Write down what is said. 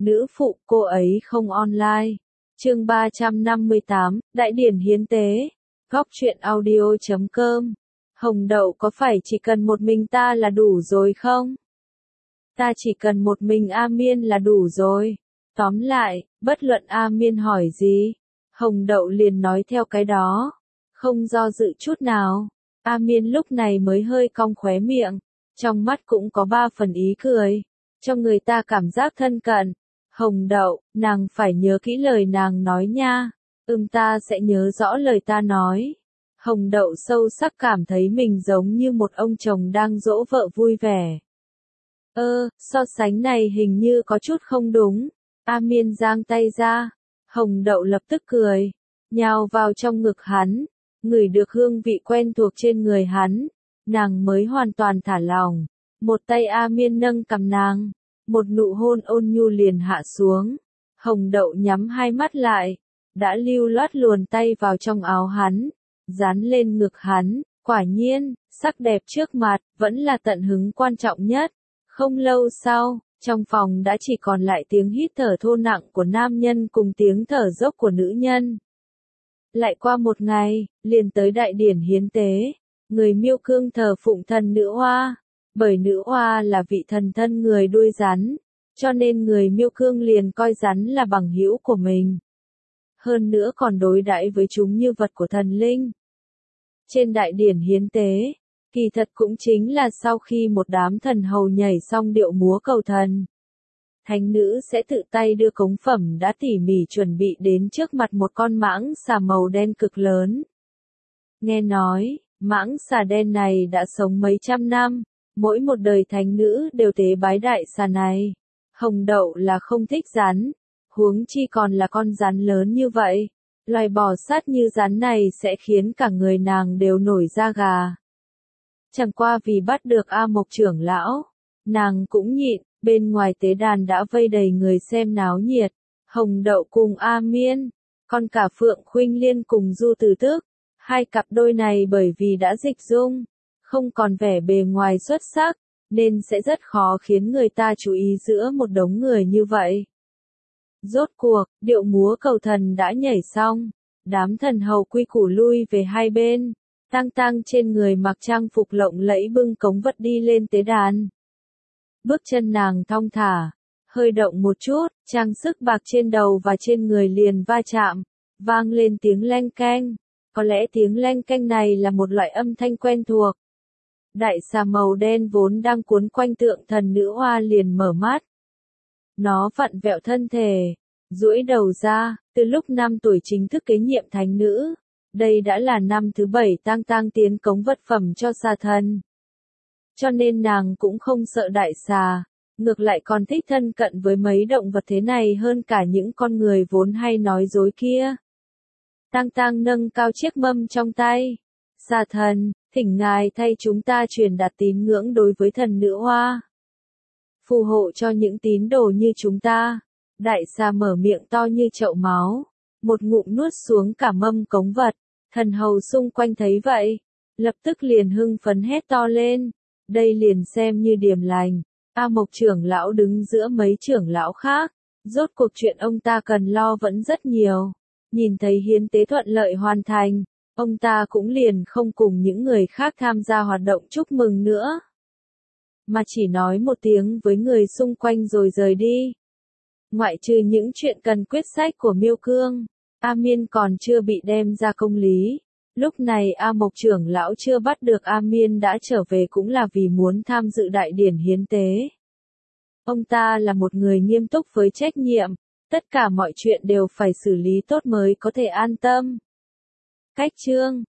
Nữ phụ cô ấy không online. Chương 358, Đại điển hiến tế. Góc truyện audio.com. Hồng Đậu có phải chỉ cần một mình ta là đủ rồi không? Ta chỉ cần một mình A Miên là đủ rồi. Tóm lại, bất luận A Miên hỏi gì, Hồng Đậu liền nói theo cái đó. Không do dự chút nào. A Miên lúc này mới hơi cong khóe miệng. Trong mắt cũng có 3 phần ý cười. Cho người ta cảm giác thân cận. Hồng Đậu, nàng phải nhớ kỹ lời nàng nói nha. Ta sẽ nhớ rõ lời ta nói. Hồng Đậu sâu sắc cảm thấy mình giống như một ông chồng đang dỗ vợ vui vẻ. So sánh này hình như có chút không đúng. A Miên giang tay ra. Hồng Đậu lập tức cười. Nhào vào trong ngực hắn. Ngửi được hương vị quen thuộc trên người hắn. Nàng mới hoàn toàn thả lỏng. Một tay A Miên nâng cằm nàng. Một nụ hôn ôn nhu liền hạ xuống. Hồng Đậu nhắm hai mắt lại. Đã lưu loát luồn tay vào trong áo hắn. Dán lên ngực hắn. Quả nhiên, sắc đẹp trước mặt, vẫn là tận hứng quan trọng nhất. Không lâu sau, trong phòng đã chỉ còn lại tiếng hít thở thô nặng của nam nhân cùng tiếng thở dốc của nữ nhân. Lại qua một ngày, liền tới đại điển hiến tế. Người Miêu Cương thờ phụng thần nữ oa. Bởi nữ oa là vị thần thân người đuôi rắn. Cho nên người Miêu Cương liền coi rắn là bằng hữu của mình. Hơn nữa còn đối đãi với chúng như vật của thần linh. Trên đại điển hiến tế, kỳ thật cũng chính là sau khi một đám thần hầu nhảy xong điệu múa cầu thần. Thánh nữ sẽ tự tay đưa cống phẩm đã tỉ mỉ chuẩn bị đến trước mặt một con mãng xà màu đen cực lớn. Nghe nói, mãng xà đen này đã sống mấy trăm năm, mỗi một đời thánh nữ đều tế bái đại xà này. Hồng Đậu là không thích rắn, huống chi còn là con rắn lớn như vậy. Loài bò sát như rắn này sẽ khiến cả người nàng đều nổi da gà. Chẳng qua vì bắt được A Mộc trưởng lão, nàng cũng nhịn, bên ngoài tế đàn đã vây đầy người xem náo nhiệt. Hồng Đậu cùng A Miên, còn cả Phượng Khuynh Liên cùng Du Từ Tước, hai cặp đôi này bởi vì đã dịch dung, không còn vẻ bề ngoài xuất sắc, nên sẽ rất khó khiến người ta chú ý giữa một đống người như vậy. Rốt cuộc, điệu múa cầu thần đã nhảy xong, đám thần hầu quy củ lui về hai bên, tang trên người mặc trang phục lộng lẫy bưng cống vật đi lên tế đàn. Bước chân nàng thong thả, hơi động một chút, trang sức bạc trên đầu và trên người liền va chạm, vang lên tiếng leng keng. Có lẽ tiếng leng keng này là một loại âm thanh quen thuộc. Đại xà màu đen vốn đang cuốn quanh tượng thần nữ oa liền mở mắt. Nó vặn vẹo thân thể, duỗi đầu ra, từ lúc 5 tuổi chính thức kế nhiệm thánh nữ. Đây đã là năm thứ 7 tang tiến cống vật phẩm cho xà thần. Cho nên nàng cũng không sợ đại xà, ngược lại còn thích thân cận với mấy động vật thế này hơn cả những con người vốn hay nói dối kia. Tang nâng cao chiếc mâm trong tay. Xà thần, thỉnh ngài thay chúng ta truyền đạt tín ngưỡng đối với thần nữ oa. Phù hộ cho những tín đồ như chúng ta. Đại xà mở miệng to như chậu máu, một ngụm nuốt xuống cả mâm cống vật. Thần hầu xung quanh thấy vậy, lập tức liền hưng phấn hét to lên. Đây liền xem như điềm lành. A Mộc trưởng lão đứng giữa mấy trưởng lão khác. Rốt cuộc chuyện ông ta cần lo vẫn rất nhiều. Nhìn thấy hiến tế thuận lợi hoàn thành, ông ta cũng liền không cùng những người khác tham gia hoạt động chúc mừng nữa. Mà chỉ nói một tiếng với người xung quanh rồi rời đi. Ngoại trừ những chuyện cần quyết sách của Miêu Cương, A Miên còn chưa bị đem ra công lý. Lúc này A Mộc trưởng lão chưa bắt được A Miên đã trở về cũng là vì muốn tham dự đại điển hiến tế. Ông ta là một người nghiêm túc với trách nhiệm, tất cả mọi chuyện đều phải xử lý tốt mới có thể an tâm. Cách chương